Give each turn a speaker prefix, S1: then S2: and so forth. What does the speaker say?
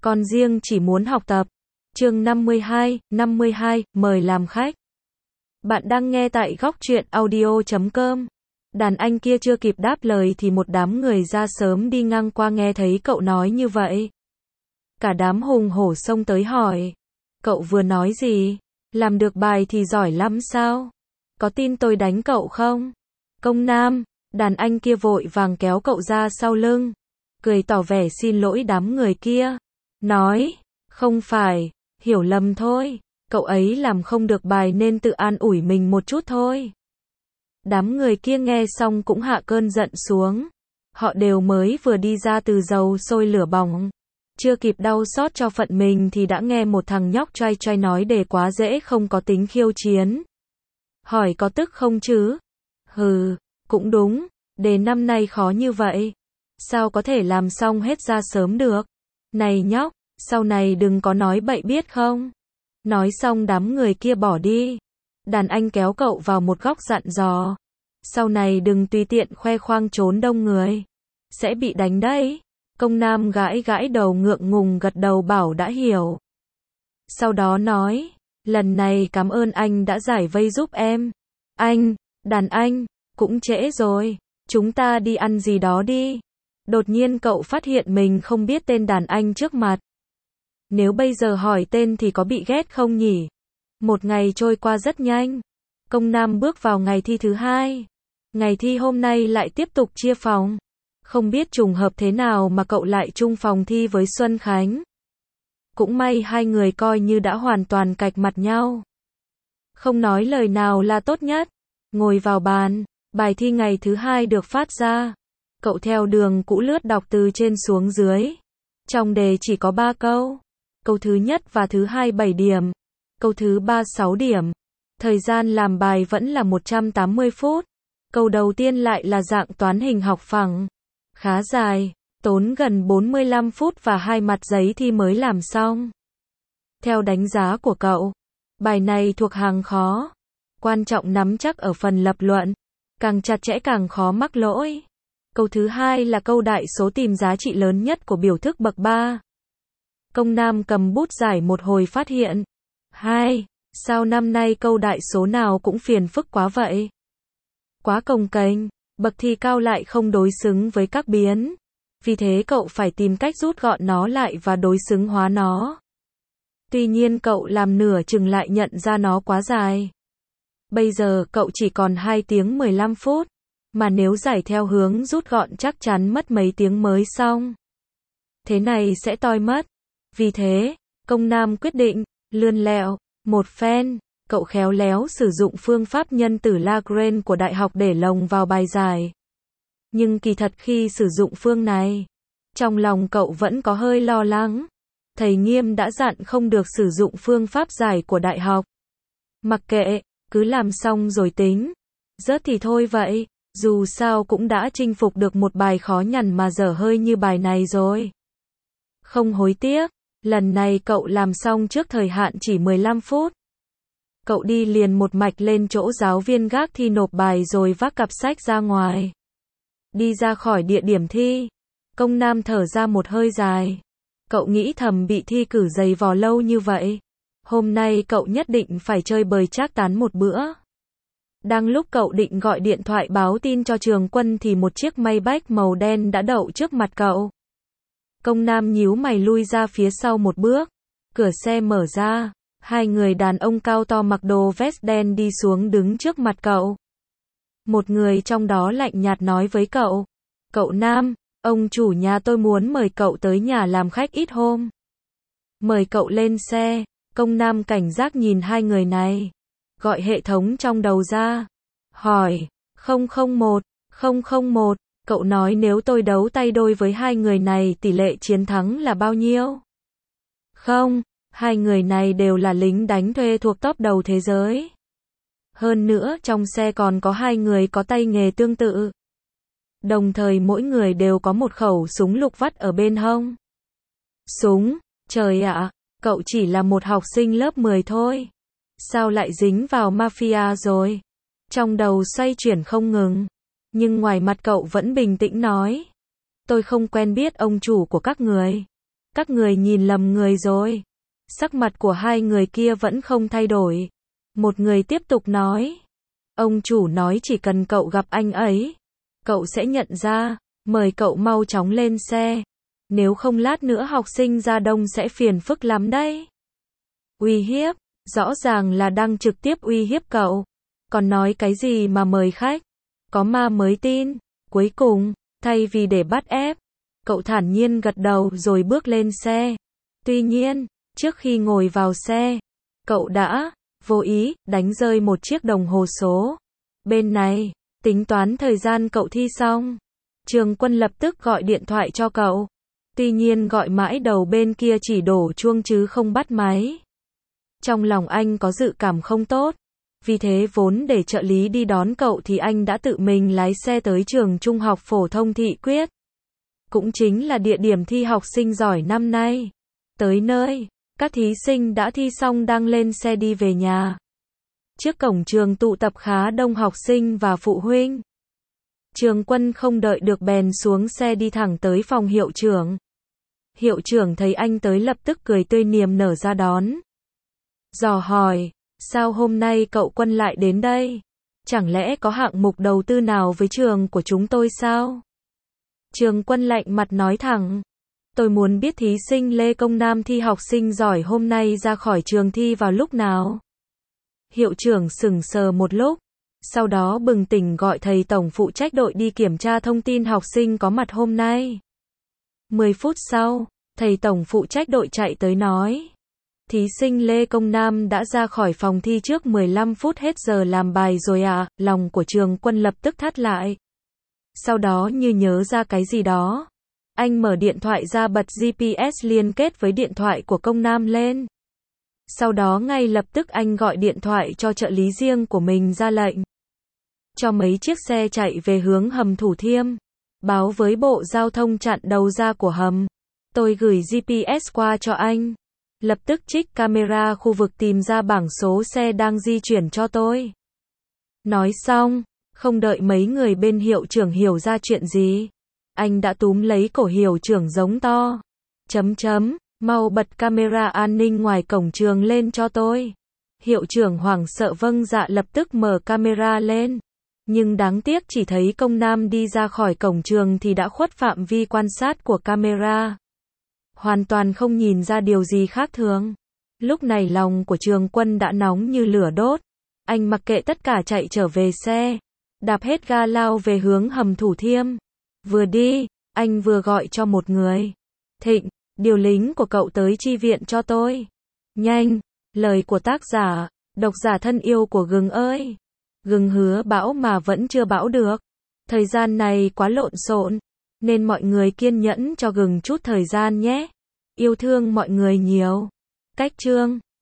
S1: Con riêng chỉ muốn học tập. Chương 52, mời làm khách. Bạn đang nghe tại góc truyện audio.com. Đàn anh kia chưa kịp đáp lời thì một đám người ra sớm đi ngang qua nghe thấy cậu nói như vậy. Cả đám hùng hổ xông tới hỏi. Cậu vừa nói gì? Làm được bài thì giỏi lắm sao? Có tin tôi đánh cậu không? Công Nam, đàn anh kia vội vàng kéo cậu ra sau lưng. Cười tỏ vẻ xin lỗi đám người kia. Nói, không phải, hiểu lầm thôi, cậu ấy làm không được bài nên tự an ủi mình một chút thôi. Đám người kia nghe xong cũng hạ cơn giận xuống. Họ đều mới vừa đi ra từ dầu sôi lửa bỏng. Chưa kịp đau xót cho phận mình thì đã nghe một thằng nhóc choai choai nói đề quá dễ không có tính khiêu chiến. Hỏi có tức không chứ? Hừ, cũng đúng, đề năm nay khó như vậy. Sao có thể làm xong hết ra sớm được? Này nhóc, sau này đừng có nói bậy biết không? Nói xong đám người kia bỏ đi. Đàn anh kéo cậu vào một góc dặn dò. Sau này đừng tùy tiện khoe khoang trốn đông người. Sẽ bị đánh đấy. Công Nam gãi gãi đầu ngượng ngùng gật đầu bảo đã hiểu. Sau đó nói, lần này cảm ơn anh đã giải vây giúp em. Anh, đàn anh, cũng trễ rồi. Chúng ta đi ăn gì đó đi. Đột nhiên cậu phát hiện mình không biết tên đàn anh trước mặt. Nếu bây giờ hỏi tên thì có bị ghét không nhỉ? Một ngày trôi qua rất nhanh. Công Nam bước vào ngày thi thứ hai. Ngày thi hôm nay lại tiếp tục chia phòng. Không biết trùng hợp thế nào mà cậu lại chung phòng thi với Xuân Khánh. Cũng may hai người coi như đã hoàn toàn cạch mặt nhau. Không nói lời nào là tốt nhất. Ngồi vào bàn, bài thi ngày thứ hai được phát ra. Cậu theo đường cũ lướt đọc từ trên xuống dưới. Trong đề chỉ có 3 câu. Câu thứ nhất và thứ hai 7 điểm. Câu thứ 3 6 điểm. Thời gian làm bài vẫn là 180 phút. Câu đầu tiên lại là dạng toán hình học phẳng. Khá dài, tốn gần 45 phút và 2 mặt giấy thi mới làm xong. Theo đánh giá của cậu, bài này thuộc hàng khó. Quan trọng nắm chắc ở phần lập luận. Càng chặt chẽ càng khó mắc lỗi. Câu thứ hai là câu đại số tìm giá trị lớn nhất của biểu thức bậc 3. Công Nam cầm bút giải một hồi phát hiện. Sao năm nay câu đại số nào cũng phiền phức quá vậy? Quá cồng kềnh, bậc thi cao lại không đối xứng với các biến. Vì thế cậu phải tìm cách rút gọn nó lại và đối xứng hóa nó. Tuy nhiên cậu làm nửa chừng lại nhận ra nó quá dài. Bây giờ cậu chỉ còn 2 tiếng 15 phút. Mà nếu giải theo hướng rút gọn chắc chắn mất mấy tiếng mới xong. Thế này sẽ toi mất. Vì thế, Công Nam quyết định, lươn lẹo, một phen, cậu khéo léo sử dụng phương pháp nhân tử Lagrange của đại học để lồng vào bài giải. Nhưng kỳ thật khi sử dụng phương này, trong lòng cậu vẫn có hơi lo lắng. Thầy Nghiêm đã dặn không được sử dụng phương pháp giải của đại học. Mặc kệ, cứ làm xong rồi tính. Rớt thì thôi vậy. Dù sao cũng đã chinh phục được một bài khó nhằn mà dở hơi như bài này rồi. Không hối tiếc, lần này cậu làm xong trước thời hạn chỉ 15 phút. Cậu đi liền một mạch lên chỗ giáo viên gác thi nộp bài rồi vác cặp sách ra ngoài. Đi ra khỏi địa điểm thi, Công Nam thở ra một hơi dài. Cậu nghĩ thầm bị thi cử dày vò lâu như vậy. Hôm nay cậu nhất định phải chơi bời trác tán một bữa. Đang lúc cậu định gọi điện thoại báo tin cho Trường Quân thì một chiếc Maybach màu đen đã đậu trước mặt cậu. Công Nam nhíu mày lui ra phía sau một bước. Cửa xe mở ra, hai người đàn ông cao to mặc đồ vest đen đi xuống đứng trước mặt cậu. Một người trong đó lạnh nhạt nói với cậu. Cậu Nam, ông chủ nhà tôi muốn mời cậu tới nhà làm khách ít hôm. Mời cậu lên xe. Công Nam cảnh giác nhìn hai người này. Gọi hệ thống trong đầu ra. Hỏi, 001, cậu nói nếu tôi đấu tay đôi với hai người này tỷ lệ chiến thắng là bao nhiêu? Không, hai người này đều là lính đánh thuê thuộc top đầu thế giới. Hơn nữa trong xe còn có hai người có tay nghề tương tự. Đồng thời mỗi người đều có một khẩu súng lục vắt ở bên hông. Súng, trời ạ, cậu chỉ là một học sinh lớp 10 thôi. Sao lại dính vào mafia rồi? Trong đầu xoay chuyển không ngừng. Nhưng ngoài mặt cậu vẫn bình tĩnh nói. Tôi không quen biết ông chủ của các người. Các người nhìn lầm người rồi. Sắc mặt của hai người kia vẫn không thay đổi. Một người tiếp tục nói. Ông chủ nói chỉ cần cậu gặp anh ấy, cậu sẽ nhận ra, mời cậu mau chóng lên xe. Nếu không lát nữa học sinh ra đông sẽ phiền phức lắm đấy. Uy hiếp, rõ ràng là đang trực tiếp uy hiếp cậu. Còn nói cái gì mà mời khách, có ma mới tin. Cuối cùng, thay vì để bắt ép, cậu thản nhiên gật đầu rồi bước lên xe. Tuy nhiên, trước khi ngồi vào xe, cậu đã vô ý đánh rơi một chiếc đồng hồ số. Bên này, tính toán thời gian cậu thi xong. Trường Quân lập tức gọi điện thoại cho cậu. Tuy nhiên gọi mãi đầu bên kia chỉ đổ chuông chứ không bắt máy. Trong lòng anh có dự cảm không tốt. Vì thế vốn để trợ lý đi đón cậu thì anh đã tự mình lái xe tới trường trung học phổ thông Thị Quyết. Cũng chính là địa điểm thi học sinh giỏi năm nay. Tới nơi, các thí sinh đã thi xong đang lên xe đi về nhà. Trước cổng trường tụ tập khá đông học sinh và phụ huynh. Trường Quân không đợi được bèn xuống xe đi thẳng tới phòng hiệu trưởng. Hiệu trưởng thấy anh tới lập tức cười tươi niềm nở ra đón. Dò hỏi, sao hôm nay cậu Quân lại đến đây? Chẳng lẽ có hạng mục đầu tư nào với trường của chúng tôi sao? Trường Quân lạnh mặt nói thẳng. Tôi muốn biết thí sinh Lê Công Nam thi học sinh giỏi hôm nay ra khỏi trường thi vào lúc nào? Hiệu trưởng sững sờ một lúc, sau đó bừng tỉnh gọi thầy tổng phụ trách đội đi kiểm tra thông tin học sinh có mặt hôm nay. 10 phút sau, thầy tổng phụ trách đội chạy tới nói. Thí sinh Lê Công Nam đã ra khỏi phòng thi trước 15 phút hết giờ làm bài rồi ạ. Lòng của Trường Quân lập tức thắt lại. Sau đó như nhớ ra cái gì đó. Anh mở điện thoại ra bật GPS liên kết với điện thoại của Công Nam lên. Sau đó ngay lập tức anh gọi điện thoại cho trợ lý riêng của mình ra lệnh. Cho mấy chiếc xe chạy về hướng hầm Thủ Thiêm. Báo với Bộ Giao thông chặn đầu ra của hầm. Tôi gửi GPS qua cho anh. Lập tức trích camera khu vực tìm ra bảng số xe đang di chuyển cho tôi. Nói xong, không đợi mấy người bên hiệu trưởng hiểu ra chuyện gì. Anh đã túm lấy cổ hiệu trưởng giống to. Mau bật camera an ninh ngoài cổng trường lên cho tôi. Hiệu trưởng hoảng sợ vâng dạ lập tức mở camera lên. Nhưng đáng tiếc chỉ thấy Công Nam đi ra khỏi cổng trường thì đã khuất phạm vi quan sát của camera. Hoàn toàn không nhìn ra điều gì khác thường. Lúc này lòng của Trường Quân đã nóng như lửa đốt. Anh mặc kệ tất cả chạy trở về xe. Đạp hết ga lao về hướng hầm Thủ Thiêm. Vừa đi, anh vừa gọi cho một người. Thịnh, điều lính của cậu tới chi viện cho tôi. Nhanh, lời của tác giả, độc giả thân yêu của Gừng ơi. Gừng hứa bão mà vẫn chưa bão được. Thời gian này quá lộn xộn, nên mọi người kiên nhẫn cho Gừng chút thời gian nhé. Yêu thương mọi người nhiều. Cách chương